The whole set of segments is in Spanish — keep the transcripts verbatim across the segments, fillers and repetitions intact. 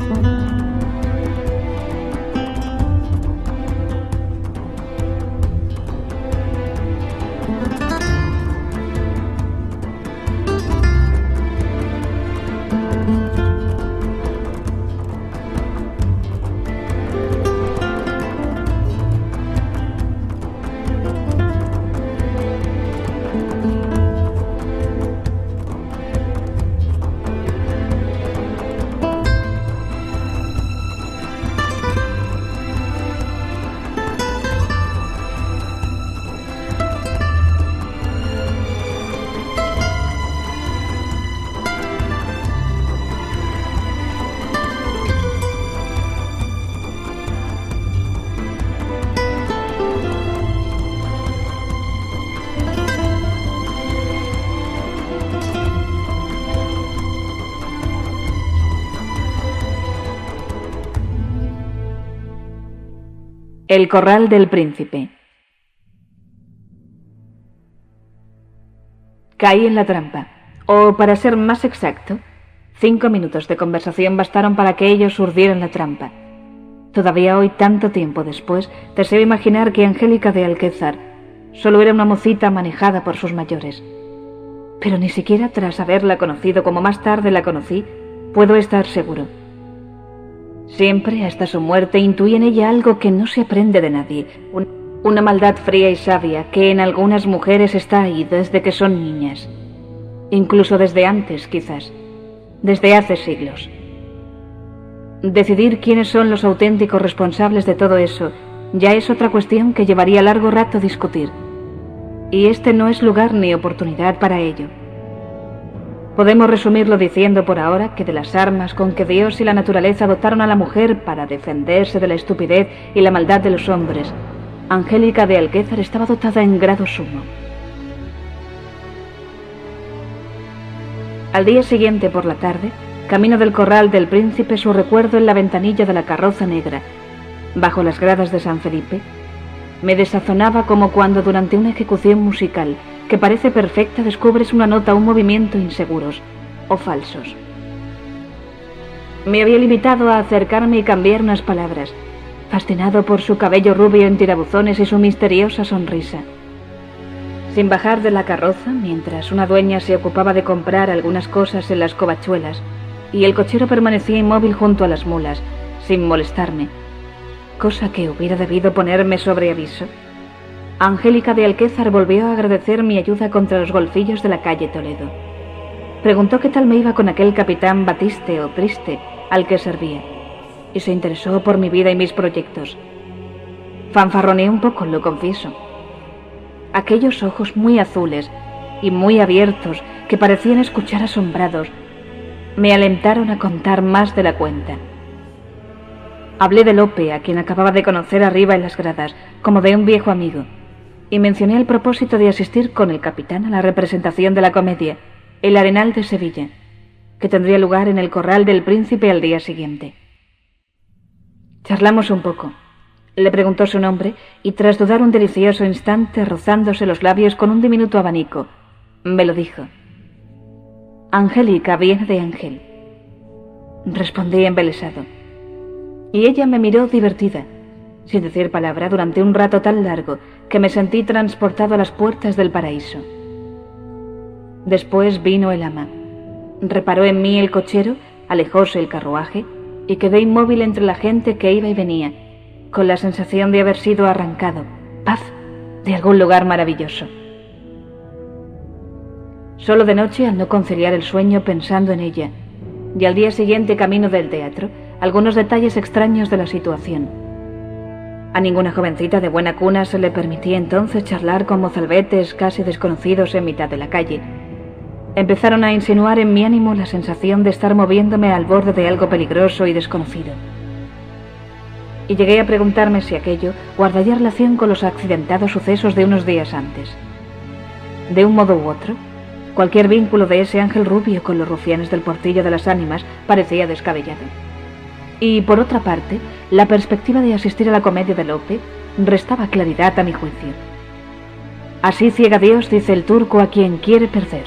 El corral del príncipe. Caí en la trampa, o para ser más exacto, cinco minutos de conversación bastaron para que ellos urdieran la trampa. Todavía hoy, tanto tiempo después, deseo imaginar que Angélica de Alquézar solo era una mocita manejada por sus mayores. Pero ni siquiera tras haberla conocido como más tarde la conocí, puedo estar seguro. Siempre, hasta su muerte, intuí en ella algo que no se aprende de nadie, un, una maldad fría y sabia que en algunas mujeres está ahí desde que son niñas, incluso desde antes, quizás, desde hace siglos. Decidir quiénes son los auténticos responsables de todo eso ya es otra cuestión que llevaría largo rato discutir, y este no es lugar ni oportunidad para ello. Podemos resumirlo diciendo por ahora que de las armas con que Dios y la naturaleza dotaron a la mujer para defenderse de la estupidez y la maldad de los hombres, Angélica de Alquézar estaba dotada en grado sumo. Al día siguiente por la tarde, camino del corral del príncipe, su recuerdo en la ventanilla de la carroza negra, bajo las gradas de San Felipe, me desazonaba como cuando durante una ejecución musical que parece perfecta descubres una nota o un movimiento inseguros o falsos. Me había limitado a acercarme y cambiar unas palabras, fascinado por su cabello rubio en tirabuzones y su misteriosa sonrisa. Sin bajar de la carroza, mientras una dueña se ocupaba de comprar algunas cosas en las covachuelas y el cochero permanecía inmóvil junto a las mulas, sin molestarme, cosa que hubiera debido ponerme sobre aviso, Angélica de Alquézar volvió a agradecer mi ayuda contra los golfillos de la calle Toledo. Preguntó qué tal me iba con aquel capitán Batiste o Triste al que servía, y se interesó por mi vida y mis proyectos. Fanfarroneé un poco, lo confieso. Aquellos ojos muy azules y muy abiertos que parecían escuchar asombrados me alentaron a contar más de la cuenta. Hablé de Lope, a quien acababa de conocer arriba en las gradas, como de un viejo amigo, y mencioné el propósito de asistir con el capitán a la representación de la comedia, El Arenal de Sevilla, que tendría lugar en el corral del príncipe al día siguiente. Charlamos un poco. Le preguntó su nombre y tras dudar un delicioso instante, rozándose los labios con un diminuto abanico, me lo dijo. Angélica viene de Ángel. Respondí embelesado. Y ella me miró divertida, sin decir palabra, durante un rato tan largo que me sentí transportado a las puertas del paraíso. Después vino el ama. Reparó en mí el cochero, alejóse el carruaje y quedé inmóvil entre la gente que iba y venía, con la sensación de haber sido arrancado, paz, de algún lugar maravilloso. Solo de noche, al no conciliar el sueño pensando en ella, y al día siguiente camino del teatro, algunos detalles extraños de la situación. A ninguna jovencita de buena cuna se le permitía entonces charlar con mozalbetes casi desconocidos en mitad de la calle. Empezaron a insinuar en mi ánimo la sensación de estar moviéndome al borde de algo peligroso y desconocido. Y llegué a preguntarme si aquello guardaría relación con los accidentados sucesos de unos días antes. De un modo u otro, cualquier vínculo de ese ángel rubio con los rufianes del Portillo de las Ánimas parecía descabellado. Y, por otra parte, la perspectiva de asistir a la comedia de Lope restaba claridad a mi juicio. Así ciega Dios, dice el turco, a quien quiere perder.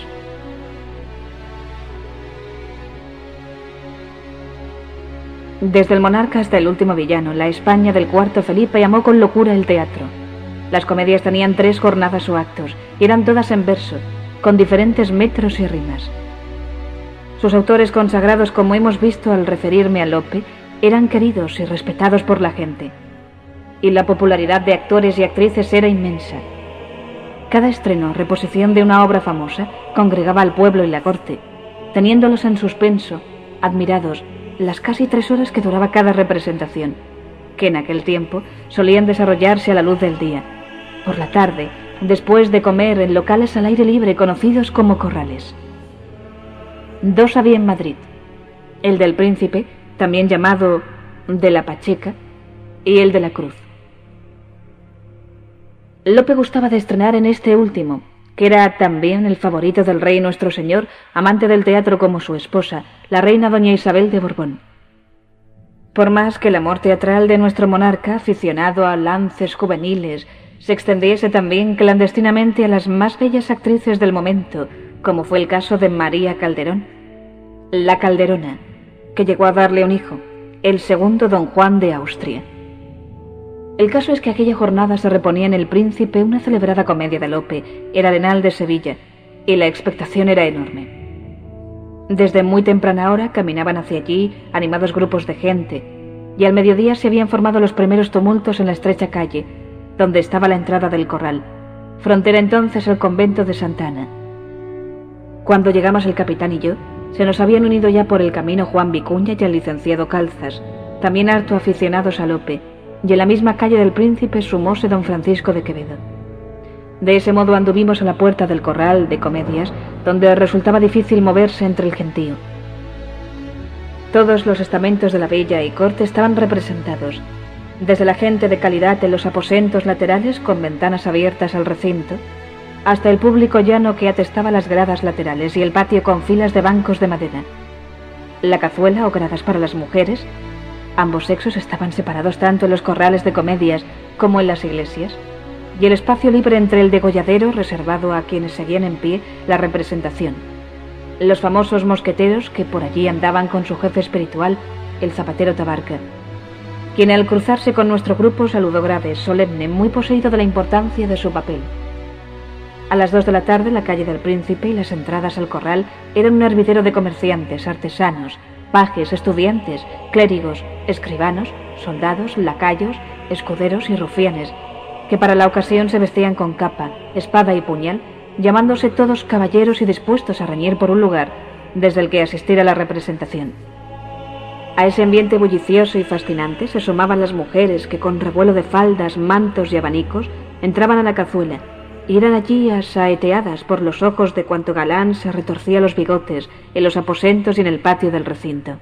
Desde el monarca hasta el último villano, la España del cuarto Felipe amó con locura el teatro. Las comedias tenían tres jornadas o actos, y eran todas en verso, con diferentes metros y rimas. Sus autores consagrados, como hemos visto al referirme a Lope, eran queridos y respetados por la gente. Y la popularidad de actores y actrices era inmensa. Cada estreno, reposición de una obra famosa, congregaba al pueblo y la corte, teniéndolos en suspenso, admirados, las casi tres horas que duraba cada representación, que en aquel tiempo solían desarrollarse a la luz del día, por la tarde, después de comer en locales al aire libre conocidos como corrales. Dos había en Madrid, el del Príncipe, también llamado de la Pacheca, y el de la Cruz. Lope gustaba de estrenar en este último, que era también el favorito del rey nuestro señor, amante del teatro como su esposa, la reina doña Isabel de Borbón. Por más que el amor teatral de nuestro monarca, aficionado a lances juveniles, se extendiese también clandestinamente a las más bellas actrices del momento, como fue el caso de María Calderón, la Calderona, que llegó a darle un hijo, el segundo don Juan de Austria. El caso es que aquella jornada se reponía en El Príncipe una celebrada comedia de Lope, El Arenal de Sevilla, y la expectación era enorme. Desde muy temprana hora caminaban hacia allí animados grupos de gente, y al mediodía se habían formado los primeros tumultos en la estrecha calle, donde estaba la entrada del corral, frontera entonces al convento de Santa Ana. Cuando llegamos el capitán y yo, se nos habían unido ya por el camino Juan Vicuña y el licenciado Calzas, también harto aficionados a Lope, y en la misma calle del Príncipe sumóse don Francisco de Quevedo. De ese modo anduvimos a la puerta del corral de comedias, donde resultaba difícil moverse entre el gentío. Todos los estamentos de la villa y corte estaban representados, desde la gente de calidad en los aposentos laterales con ventanas abiertas al recinto, hasta el público llano que atestaba las gradas laterales y el patio con filas de bancos de madera. La cazuela o gradas para las mujeres. Ambos sexos estaban separados tanto en los corrales de comedias como en las iglesias, y el espacio libre entre el degolladero reservado a quienes seguían en pie la representación. Los famosos mosqueteros que por allí andaban con su jefe espiritual, el zapatero Tabarca, quien al cruzarse con nuestro grupo saludó grave, solemne, muy poseído de la importancia de su papel. A las dos de la tarde la calle del Príncipe y las entradas al corral eran un hervidero de comerciantes, artesanos, pajes, estudiantes, clérigos, escribanos, soldados, lacayos, escuderos y rufianes, que para la ocasión se vestían con capa, espada y puñal, llamándose todos caballeros y dispuestos a reñir por un lugar desde el que asistir a la representación. A ese ambiente bullicioso y fascinante se sumaban las mujeres que con revuelo de faldas, mantos y abanicos entraban a la cazuela y eran allí asaeteadas por los ojos de cuanto galán se retorcía los bigotes en los aposentos y en el patio del recinto.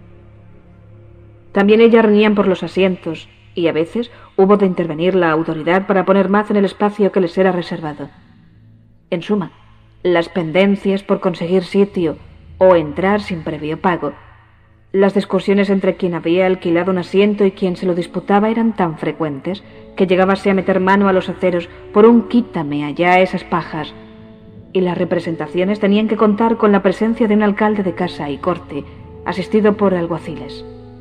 También ellas reñían por los asientos, y a veces hubo de intervenir la autoridad para poner más en el espacio que les era reservado. En suma, las pendencias por conseguir sitio o entrar sin previo pago, las discusiones entre quien había alquilado un asiento y quien se lo disputaba eran tan frecuentes que llegábase a meter mano a los aceros por un quítame allá esas pajas, y las representaciones tenían que contar con la presencia de un alcalde de casa y corte, asistido por alguaciles.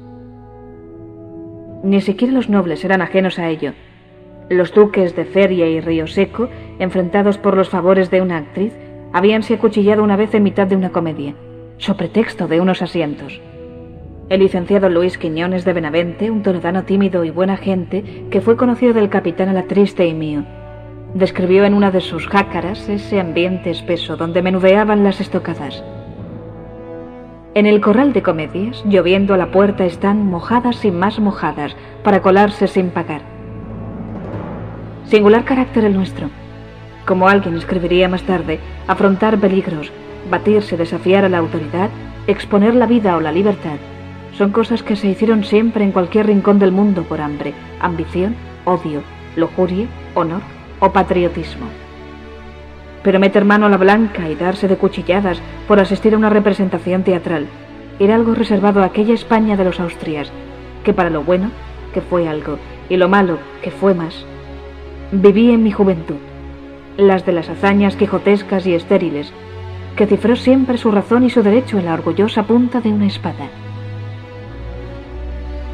Ni siquiera los nobles eran ajenos a ello. Los duques de Feria y Río Seco, enfrentados por los favores de una actriz, habíanse acuchillado una vez en mitad de una comedia, so pretexto de unos asientos. El licenciado Luis Quiñones de Benavente, un toledano tímido y buena gente, que fue conocido del capitán a la triste y mío, describió en una de sus jácaras ese ambiente espeso donde menudeaban las estocadas. En el corral de comedias, lloviendo a la puerta, están mojadas y más mojadas para colarse sin pagar. Singular carácter el nuestro. Como alguien escribiría más tarde, afrontar peligros, batirse, desafiar a la autoridad, exponer la vida o la libertad, son cosas que se hicieron siempre en cualquier rincón del mundo por hambre, ambición, odio, lujuria, honor o patriotismo. Pero meter mano a la blanca y darse de cuchilladas por asistir a una representación teatral era algo reservado a aquella España de los Austrias, que para lo bueno, que fue algo, y lo malo, que fue más, viví en mi juventud, las de las hazañas quijotescas y estériles, que cifró siempre su razón y su derecho en la orgullosa punta de una espada.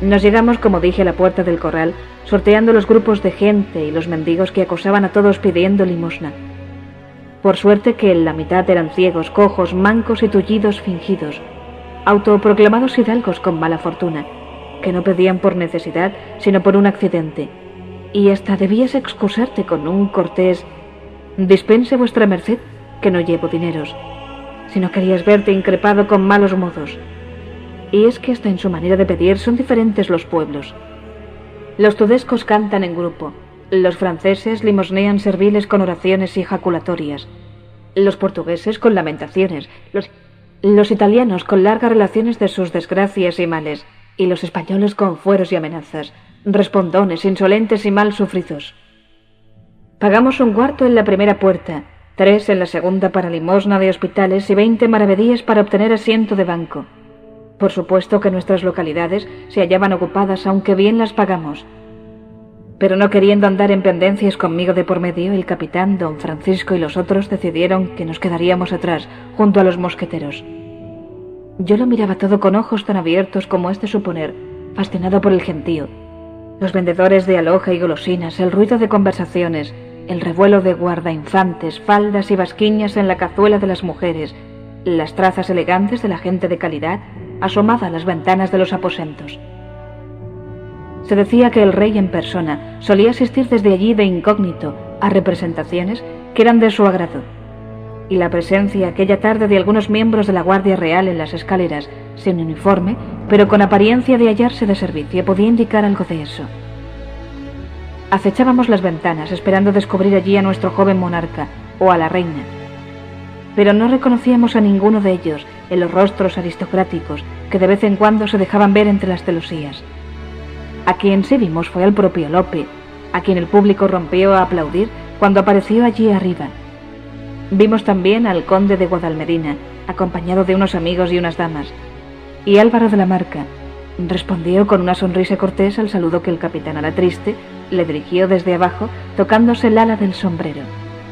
Nos llegamos, como dije, a la puerta del corral, sorteando los grupos de gente y los mendigos que acosaban a todos pidiendo limosna. Por suerte que en la mitad eran ciegos, cojos, mancos y tullidos fingidos, autoproclamados hidalgos con mala fortuna, que no pedían por necesidad, sino por un accidente, y hasta debías excusarte con un cortés: «Dispense vuestra merced, que no llevo dineros», si no querías verte increpado con malos modos. Y es que hasta en su manera de pedir son diferentes los pueblos. Los tudescos cantan en grupo, los franceses limosnean serviles con oraciones y jaculatorias, los portugueses con lamentaciones, los, los italianos con largas relaciones de sus desgracias y males, y los españoles con fueros y amenazas, respondones, insolentes y mal sufridos. Pagamos un cuarto en la primera puerta, tres en la segunda para limosna de hospitales y veinte maravedíes para obtener asiento de banco. Por supuesto que nuestras localidades se hallaban ocupadas, aunque bien las pagamos. Pero no queriendo andar en pendencias conmigo de por medio, el capitán, don Francisco y los otros decidieron que nos quedaríamos atrás, junto a los mosqueteros. Yo lo miraba todo con ojos tan abiertos como es de suponer, fascinado por el gentío. Los vendedores de aloja y golosinas, el ruido de conversaciones, el revuelo de guardainfantes, faldas y basquiñas en la cazuela de las mujeres, las trazas elegantes de la gente de calidad asomada a las ventanas de los aposentos. Se decía que el rey en persona solía asistir desde allí de incógnito a representaciones que eran de su agrado, y la presencia aquella tarde de algunos miembros de la Guardia Real en las escaleras, sin uniforme, pero con apariencia de hallarse de servicio, podía indicar algo de eso. Acechábamos las ventanas, esperando descubrir allí a nuestro joven monarca o a la reina, pero no reconocíamos a ninguno de ellos en los rostros aristocráticos que de vez en cuando se dejaban ver entre las celosías. A quien sí vimos fue al propio Lope, a quien el público rompió a aplaudir cuando apareció allí arriba. Vimos también al conde de Guadalmedina, acompañado de unos amigos y unas damas, y Álvaro de la Marca respondió con una sonrisa cortés al saludo que el capitán Alatriste le dirigió desde abajo, tocándose el ala del sombrero.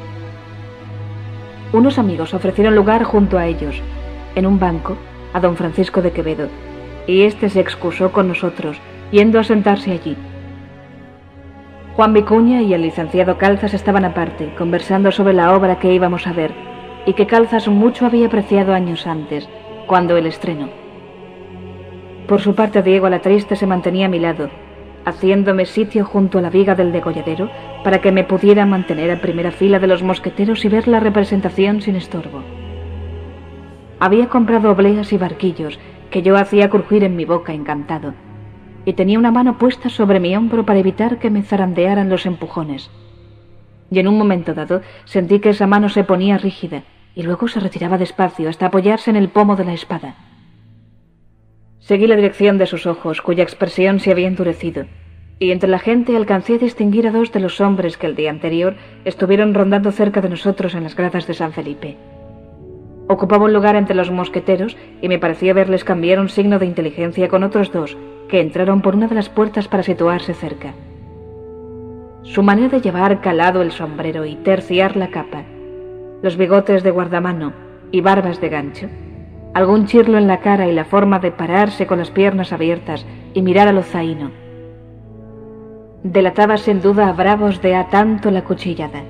Unos amigos ofrecieron lugar junto a ellos, en un banco, a don Francisco de Quevedo, y éste se excusó con nosotros, yendo a sentarse allí. Juan Vicuña y el licenciado Calzas estaban aparte, conversando sobre la obra que íbamos a ver, y que Calzas mucho había apreciado años antes, cuando el estreno. Por su parte, Diego Alatriste se mantenía a mi lado, haciéndome sitio junto a la viga del degolladero para que me pudiera mantener a primera fila de los mosqueteros y ver la representación sin estorbo. Había comprado obleas y barquillos que yo hacía crujir en mi boca encantado, y tenía una mano puesta sobre mi hombro para evitar que me zarandearan los empujones. Y en un momento dado sentí que esa mano se ponía rígida y luego se retiraba despacio hasta apoyarse en el pomo de la espada. Seguí la dirección de sus ojos, cuya expresión se había endurecido, y entre la gente alcancé a distinguir a dos de los hombres que el día anterior estuvieron rondando cerca de nosotros en las gradas de San Felipe. Ocupaba un lugar entre los mosqueteros y me parecía verles cambiar un signo de inteligencia con otros dos que entraron por una de las puertas para situarse cerca. Su manera de llevar calado el sombrero y terciar la capa, los bigotes de guardamano y barbas de gancho, algún chirlo en la cara y la forma de pararse con las piernas abiertas y mirar a lo zaino, delataba sin duda a bravos de a tanto la cuchillada.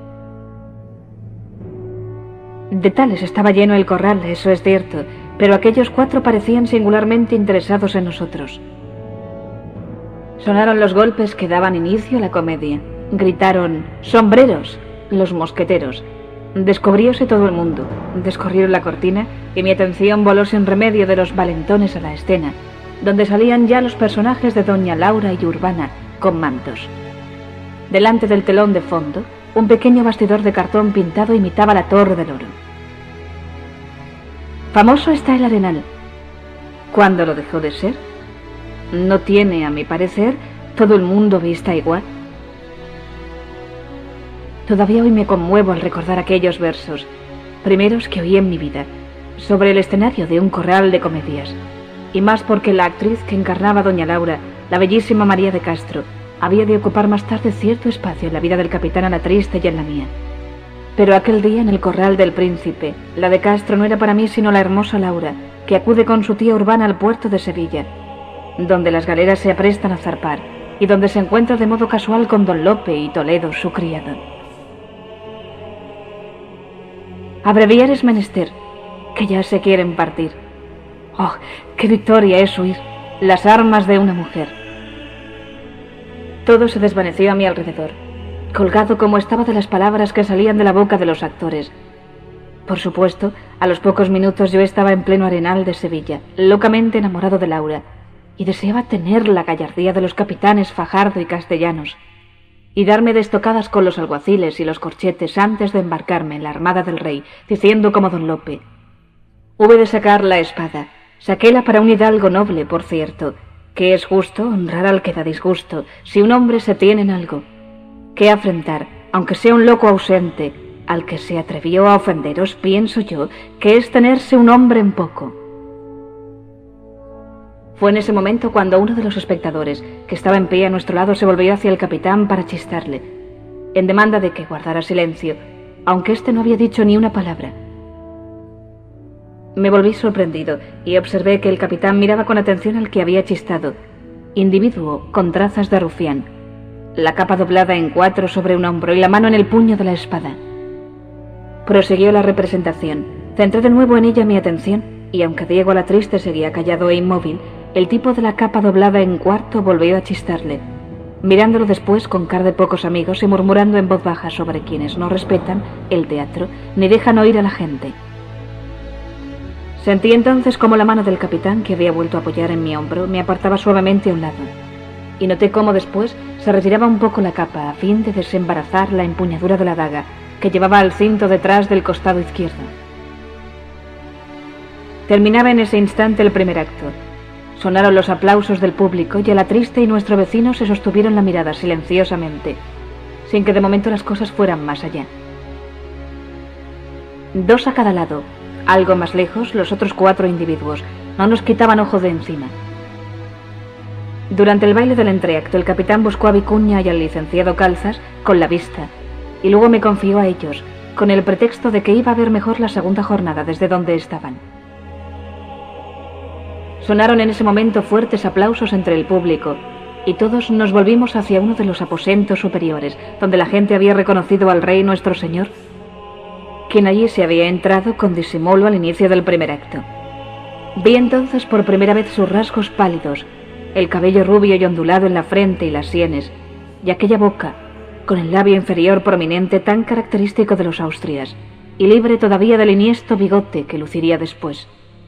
De tales estaba lleno el corral, eso es cierto, pero aquellos cuatro parecían singularmente interesados en nosotros. Sonaron los golpes que daban inicio a la comedia. Gritaron «¡Sombreros!» los mosqueteros. Descubrióse todo el mundo, descorrieron la cortina y mi atención voló sin remedio de los valentones a la escena, donde salían ya los personajes de doña Laura y Urbana con mantos. Delante del telón de fondo, un pequeño bastidor de cartón pintado imitaba la Torre del Oro. Famoso está el Arenal. ¿Cuándo lo dejó de ser? No tiene, a mi parecer, todo el mundo vista igual. Todavía hoy me conmuevo al recordar aquellos versos, primeros que oí en mi vida, sobre el escenario de un corral de comedias, y más porque la actriz que encarnaba a doña Laura, la bellísima María de Castro, había de ocupar más tarde cierto espacio en la vida del capitán Alatriste y en la mía. Pero aquel día en el corral del Príncipe, la de Castro no era para mí sino la hermosa Laura, que acude con su tía Urbana al puerto de Sevilla, donde las galeras se aprestan a zarpar y donde se encuentra de modo casual con don Lope y Toledo, su criado. Abreviar es menester, que ya se quieren partir. ¡Oh, qué victoria es huir! Las armas de una mujer. Todo se desvaneció a mi alrededor, colgado como estaba de las palabras que salían de la boca de los actores. Por supuesto, a los pocos minutos yo estaba en pleno Arenal de Sevilla, locamente enamorado de Laura, y deseaba tener la gallardía de los capitanes Fajardo y Castellanos, y darme de estocadas con los alguaciles y los corchetes antes de embarcarme en la armada del rey, diciendo como don Lope: hube de sacar la espada, saquéla para un hidalgo noble, por cierto, que es justo honrar al que da disgusto, si un hombre se tiene en algo, que afrentar, aunque sea un loco ausente, al que se atrevió a ofenderos, pienso yo, que es tenerse un hombre en poco. Fue en ese momento cuando uno de los espectadores, que estaba en pie a nuestro lado, se volvió hacia el capitán para chistarle, en demanda de que guardara silencio, aunque éste no había dicho ni una palabra. Me volví sorprendido y observé que el capitán miraba con atención al que había chistado, individuo con trazas de rufián, la capa doblada en cuatro sobre un hombro y la mano en el puño de la espada. Prosiguió la representación. Centré de nuevo en ella mi atención, y aunque Diego la Triste seguía callado e inmóvil, el tipo de la capa doblada en cuarto volvió a chistarle, mirándolo después con cara de pocos amigos y murmurando en voz baja sobre quienes no respetan el teatro ni dejan oír a la gente. Sentí entonces como la mano del capitán, que había vuelto a apoyar en mi hombro, me apartaba suavemente a un lado, y noté cómo después se retiraba un poco la capa a fin de desembarazar la empuñadura de la daga que llevaba al cinto detrás del costado izquierdo. Terminaba en ese instante el primer acto. Sonaron los aplausos del público y a la Triste y nuestro vecino se sostuvieron la mirada silenciosamente, sin que de momento las cosas fueran más allá. Dos a cada lado, algo más lejos, los otros cuatro individuos no nos quitaban ojo de encima. Durante el baile del entreacto, el capitán buscó a Vicuña y al licenciado Calzas con la vista, y luego me confió a ellos, con el pretexto de que iba a ver mejor la segunda jornada desde donde estaban. Sonaron en ese momento fuertes aplausos entre el público, y todos nos volvimos hacia uno de los aposentos superiores, donde la gente había reconocido al rey nuestro señor, quien allí se había entrado con disimulo al inicio del primer acto. Vi entonces por primera vez sus rasgos pálidos, el cabello rubio y ondulado en la frente y las sienes, y aquella boca, con el labio inferior prominente tan característico de los Austrias, y libre todavía del iniesto bigote que luciría después.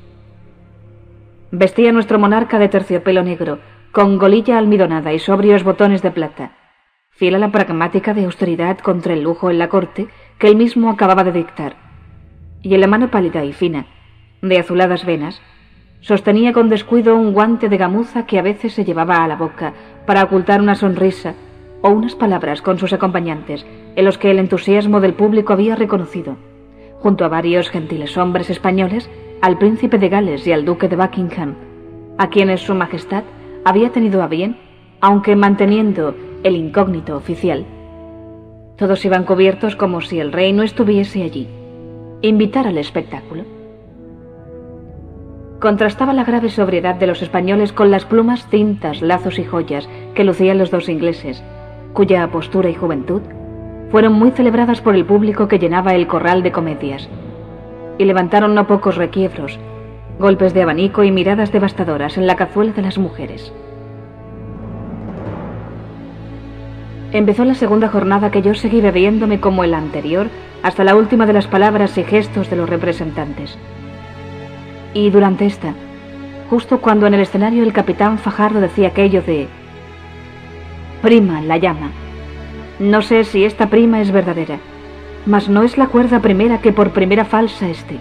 Vestía nuestro monarca de terciopelo negro, con golilla almidonada y sobrios botones de plata, fiel a la pragmática de austeridad contra el lujo en la corte que él mismo acababa de dictar, y en la mano pálida y fina, de azuladas venas, sostenía con descuido un guante de gamuza que a veces se llevaba a la boca para ocultar una sonrisa o unas palabras con sus acompañantes, en los que el entusiasmo del público había reconocido, junto a varios gentiles hombres españoles, al príncipe de Gales y al duque de Buckingham, a quienes su majestad había tenido a bien, aunque manteniendo el incógnito oficial. Todos iban cubiertos como si el rey no estuviese allí. Invitar al espectáculo. Contrastaba la grave sobriedad de los españoles con las plumas, cintas, lazos y joyas que lucían los dos ingleses, cuya apostura y juventud fueron muy celebradas por el público que llenaba el corral de comedias, y levantaron no pocos requiebros, golpes de abanico y miradas devastadoras en la cazuela de las mujeres. Empezó la segunda jornada, que yo seguí bebiéndome como el anterior hasta la última de las palabras y gestos de los representantes. Y durante esta, justo cuando en el escenario el capitán Fajardo decía aquello de «Prima la llama», no sé si esta prima es verdadera, mas no es la cuerda primera que por primera falsa esté.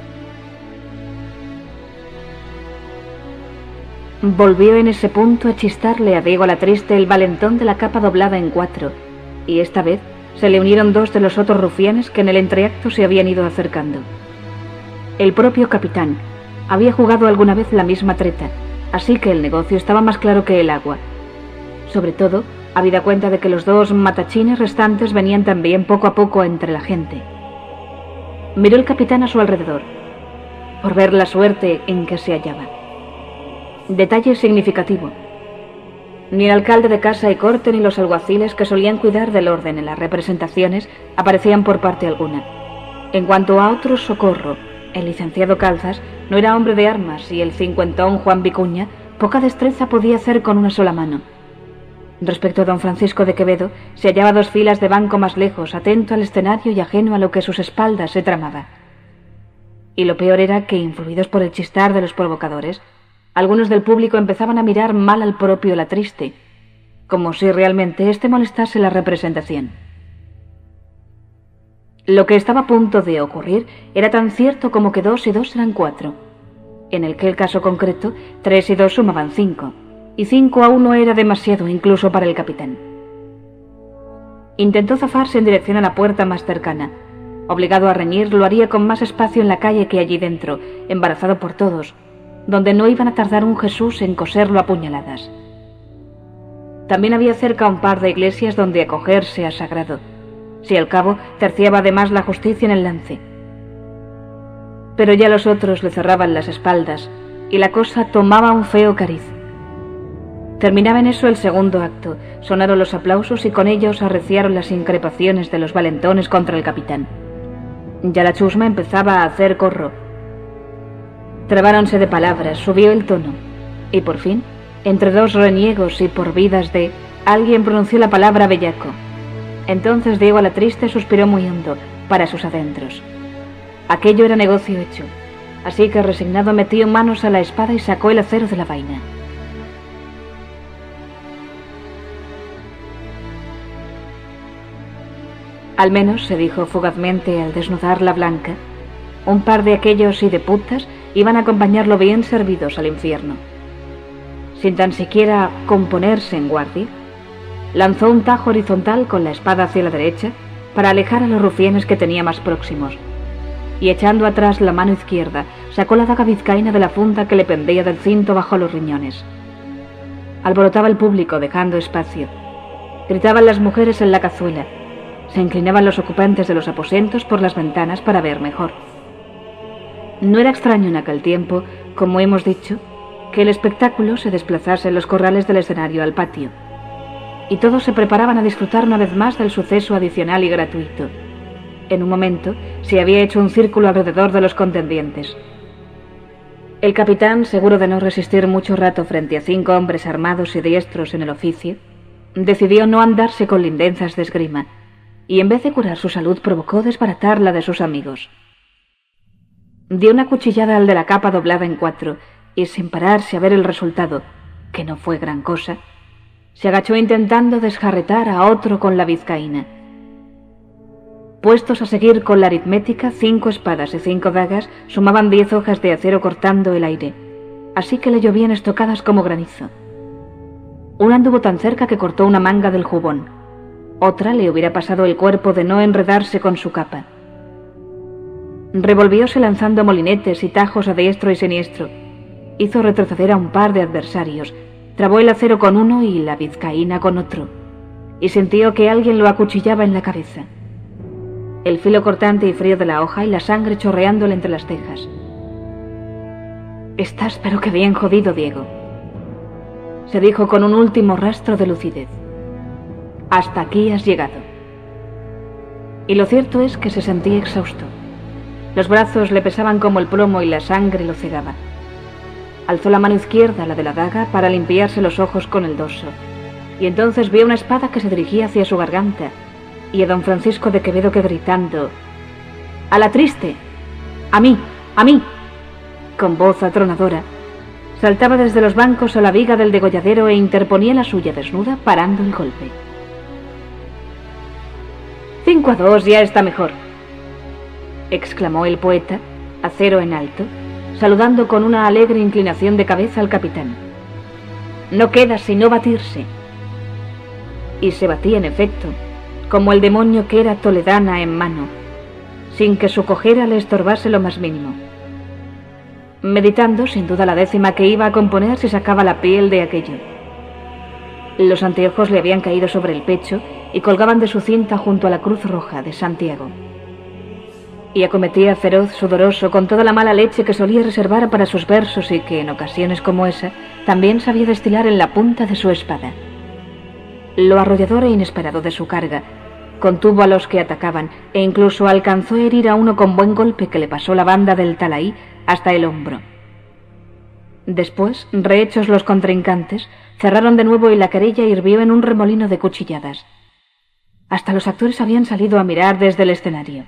Volvió en ese punto a chistarle a Diego la Triste el valentón de la capa doblada en cuatro, y esta vez se le unieron dos de los otros rufianes que en el entreacto se habían ido acercando. El propio capitán había jugado alguna vez la misma treta, así que el negocio estaba más claro que el agua. Sobre todo, habida cuenta de que los dos matachines restantes venían también poco a poco entre la gente. Miró el capitán a su alrededor, por ver la suerte en que se hallaba. Detalle significativo, Ni el alcalde de casa y corte ni los alguaciles que solían cuidar del orden en las representaciones aparecían por parte alguna. En cuanto a otro socorro, el licenciado Calzas no era hombre de armas y el cincuentón Juan Vicuña poca destreza podía hacer con una sola mano. Respecto a don Francisco de Quevedo, se hallaba dos filas de banco más lejos, atento al escenario y ajeno a lo que a sus espaldas se tramaba. Y lo peor era que, influidos por el chistar de los provocadores, algunos del público empezaban a mirar mal al propio La Triste, como si realmente éste molestase la representación. Lo que estaba a punto de ocurrir era tan cierto como que dos y dos eran cuatro. En aquel caso concreto, tres y dos sumaban cinco, y cinco a uno era demasiado incluso para el capitán. Intentó zafarse en dirección a la puerta más cercana. Obligado a reñir, lo haría con más espacio en la calle que allí dentro, embarazado por todos, donde no iban a tardar un Jesús en coserlo a puñaladas. También había cerca un par de iglesias donde acogerse a sagrado, si al cabo terciaba además la justicia en el lance. Pero ya los otros le cerraban las espaldas, y la cosa tomaba un feo cariz. Terminaba en eso el segundo acto, sonaron los aplausos y con ellos arreciaron las increpaciones de los valentones contra el capitán. Ya la chusma empezaba a hacer corro. Trabáronse de palabras, subió el tono, y por fin, entre dos reniegos y por vidas de, alguien pronunció la palabra bellaco. Entonces Diego La Triste suspiró muy hondo, para sus adentros. Aquello era negocio hecho, así que resignado metió manos a la espada y sacó el acero de la vaina. Al menos, se dijo fugazmente al desnudar la blanca, un par de aquellos hideputas iban a acompañarlo bien servidos al infierno. Sin tan siquiera componerse en guardia, lanzó un tajo horizontal con la espada hacia la derecha para alejar a los rufianes que tenía más próximos, y echando atrás la mano izquierda, sacó la daga vizcaína de la funda que le pendía del cinto bajo los riñones. Alborotaba el público, dejando espacio. Gritaban las mujeres en la cazuela. Se inclinaban los ocupantes de los aposentos por las ventanas para ver mejor. No era extraño en aquel tiempo, como hemos dicho, que el espectáculo se desplazase en los corrales del escenario al patio, y todos se preparaban a disfrutar una vez más del suceso adicional y gratuito. En un momento se había hecho un círculo alrededor de los contendientes. El capitán, seguro de no resistir mucho rato frente a cinco hombres armados y diestros en el oficio, decidió no andarse con lindezas de esgrima, y en vez de curar su salud provocó desbaratar la de sus amigos. Dio una cuchillada al de la capa doblada en cuatro, y sin pararse a ver el resultado, que no fue gran cosa, se agachó intentando desjarretar a otro con la vizcaína. Puestos a seguir con la aritmética, cinco espadas y cinco dagas sumaban diez hojas de acero cortando el aire, así que le llovían estocadas como granizo. Una anduvo tan cerca que cortó una manga del jubón. Otra le hubiera pasado el cuerpo de no enredarse con su capa. Revolvióse lanzando molinetes y tajos a diestro y siniestro. Hizo retroceder a un par de adversarios, trabó el acero con uno y la vizcaína con otro, y sintió que alguien lo acuchillaba en la cabeza. El filo cortante y frío de la hoja y la sangre chorreándole entre las cejas. «Estás pero que bien jodido, Diego», se dijo con un último rastro de lucidez. «Hasta aquí has llegado». Y lo cierto es que se sentía exhausto. Los brazos le pesaban como el plomo y la sangre lo cegaba. Alzó la mano izquierda, la de la daga, para limpiarse los ojos con el dorso, y entonces vio una espada que se dirigía hacia su garganta, y a don Francisco de Quevedo que gritando «¡A la triste! ¡A mí! ¡A mí!», con voz atronadora, saltaba desde los bancos a la viga del degolladero e interponía la suya desnuda parando el golpe. «Cinco a dos ya está mejor», exclamó el poeta, acero en alto, saludando con una alegre inclinación de cabeza al capitán. «No queda sino batirse». Y se batía en efecto, como el demonio que era toledana en mano, sin que su cojera le estorbase lo más mínimo. Meditando, sin duda, la décima que iba a componer si sacaba la piel de aquello. Los anteojos le habían caído sobre el pecho y colgaban de su cinta junto a la cruz roja de Santiago. y acometía feroz, sudoroso, con toda la mala leche que solía reservar para sus versos y que, en ocasiones como esa, también sabía destilar en la punta de su espada. Lo arrollador e inesperado de su carga contuvo a los que atacaban e incluso alcanzó a herir a uno con buen golpe que le pasó la banda del talaí hasta el hombro. Después, rehechos los contrincantes, cerraron de nuevo y la querella hirvió en un remolino de cuchilladas. Hasta los actores habían salido a mirar desde el escenario.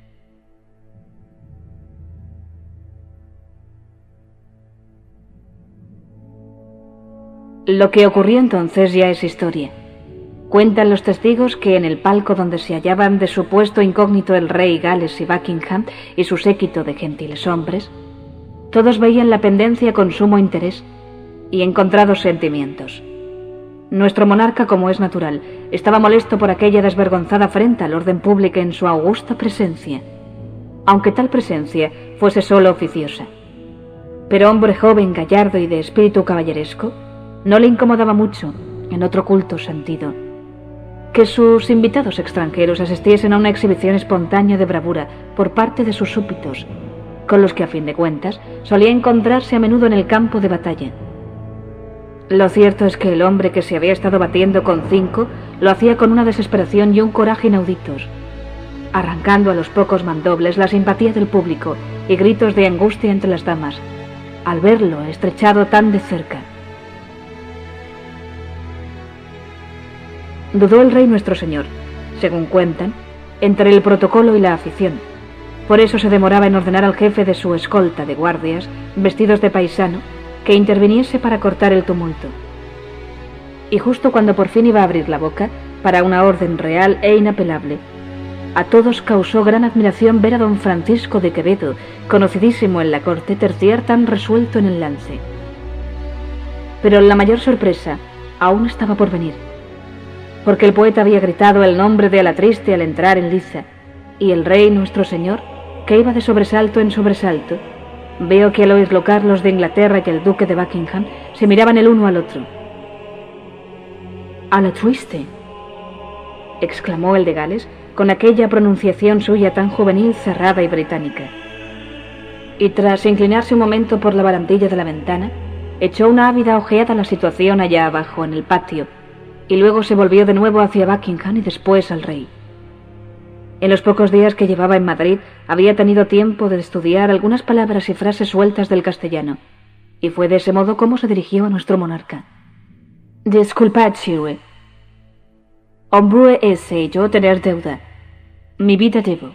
Lo que ocurrió entonces ya es historia. Cuentan los testigos que en el palco donde se hallaban de su puesto incógnito el rey Gales y Buckingham y su séquito de gentiles hombres, todos veían la pendencia con sumo interés y encontrados sentimientos. Nuestro monarca, como es natural, estaba molesto por aquella desvergonzada afrenta al orden público en su augusta presencia, aunque tal presencia fuese solo oficiosa. Pero hombre joven, gallardo y de espíritu caballeresco, no le incomodaba mucho, en otro oculto sentido, que sus invitados extranjeros asistiesen a una exhibición espontánea de bravura por parte de sus súbditos, con los que a fin de cuentas solía encontrarse a menudo en el campo de batalla. Lo cierto es que el hombre que se había estado batiendo con cinco lo hacía con una desesperación y un coraje inauditos, arrancando a los pocos mandobles la simpatía del público y gritos de angustia entre las damas, al verlo estrechado tan de cerca. Dudó el rey nuestro señor, según cuentan, entre el protocolo y la afición. Por eso se demoraba en ordenar al jefe de su escolta de guardias, vestidos de paisano, que interviniese para cortar el tumulto. Y justo cuando por fin iba a abrir la boca, para una orden real e inapelable, a todos causó gran admiración ver a don Francisco de Quevedo, conocidísimo en la corte, terciar tan resuelto en el lance. Pero la mayor sorpresa aún estaba por venir, porque el poeta había gritado el nombre de Alatriste al entrar en liza, y el rey nuestro señor, que iba de sobresalto en sobresalto, veo que al oírlo Carlos de Inglaterra y el duque de Buckingham se miraban el uno al otro. «Alatriste», exclamó el de Gales, con aquella pronunciación suya tan juvenil, cerrada y británica. Y tras inclinarse un momento por la barandilla de la ventana, echó una ávida ojeada a la situación allá abajo, en el patio, y luego se volvió de nuevo hacia Buckingham y después al rey. En los pocos días que llevaba en Madrid había tenido tiempo de estudiar algunas palabras y frases sueltas del castellano, y fue de ese modo como se dirigió a nuestro monarca. «Disculpad, Sire. Hombre ese yo tener deuda. Mi vida debo».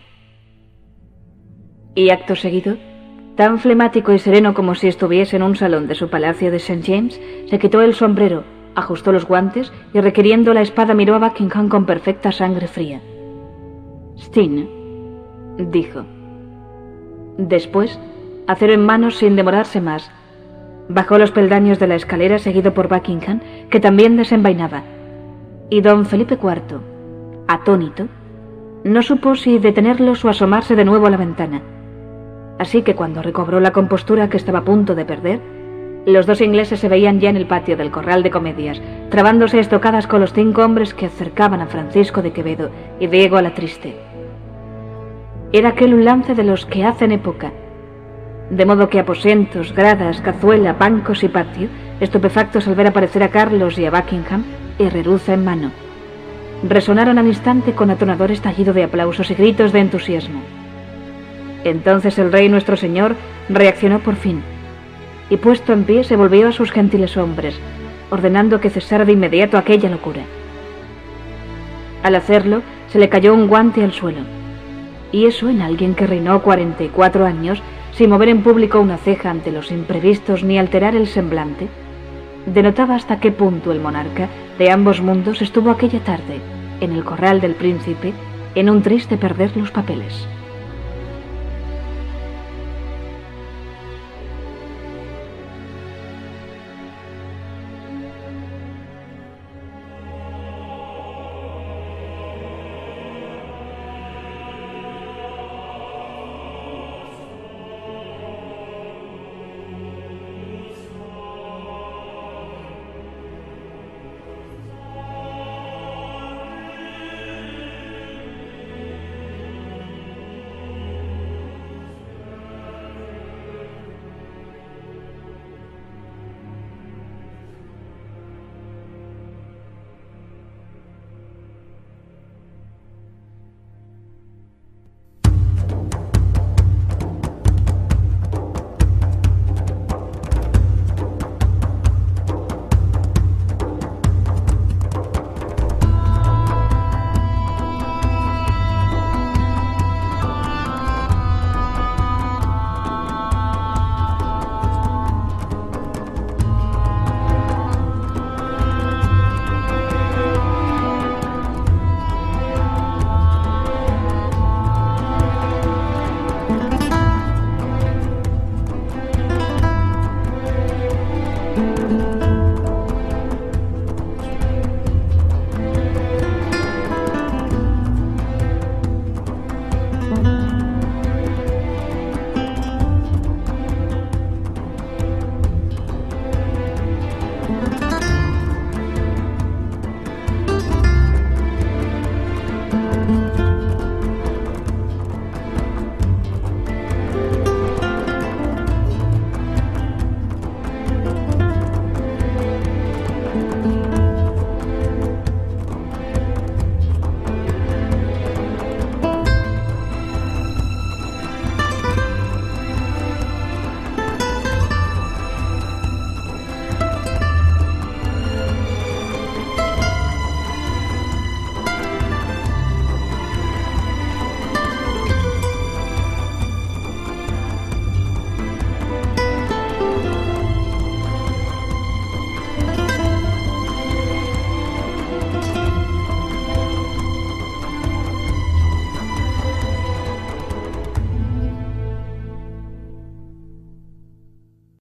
Y acto seguido, tan flemático y sereno como si estuviese en un salón de su palacio de Saint James, se quitó el sombrero, ajustó los guantes y, requiriendo la espada, miró a Buckingham con perfecta sangre fría. «Stin», dijo. Después, acero en mano sin demorarse más, bajó los peldaños de la escalera seguido por Buckingham, que también desenvainaba, y don Felipe cuarto, atónito, no supo si detenerlos o asomarse de nuevo a la ventana. Así que cuando recobró la compostura que estaba a punto de perder, los dos ingleses se veían ya en el patio del Corral de Comedias, trabándose estocadas con los cinco hombres que acercaban a Francisco de Quevedo y Diego Alatriste. Era aquel un lance de los que hacen época, de modo que aposentos, gradas, cazuela, bancos y patio, estupefactos al ver aparecer a Carlos y a Buckingham, herreruza en mano, resonaron al instante con atonador estallido de aplausos y gritos de entusiasmo. Entonces el rey nuestro señor reaccionó por fin, y puesto en pie se volvió a sus gentiles hombres, ordenando que cesara de inmediato aquella locura. Al hacerlo, se le cayó un guante al suelo, y eso en alguien que reinó cuarenta y cuatro años, sin mover en público una ceja ante los imprevistos ni alterar el semblante, denotaba hasta qué punto el monarca de ambos mundos estuvo aquella tarde, en el corral del príncipe, en un triste perder los papeles.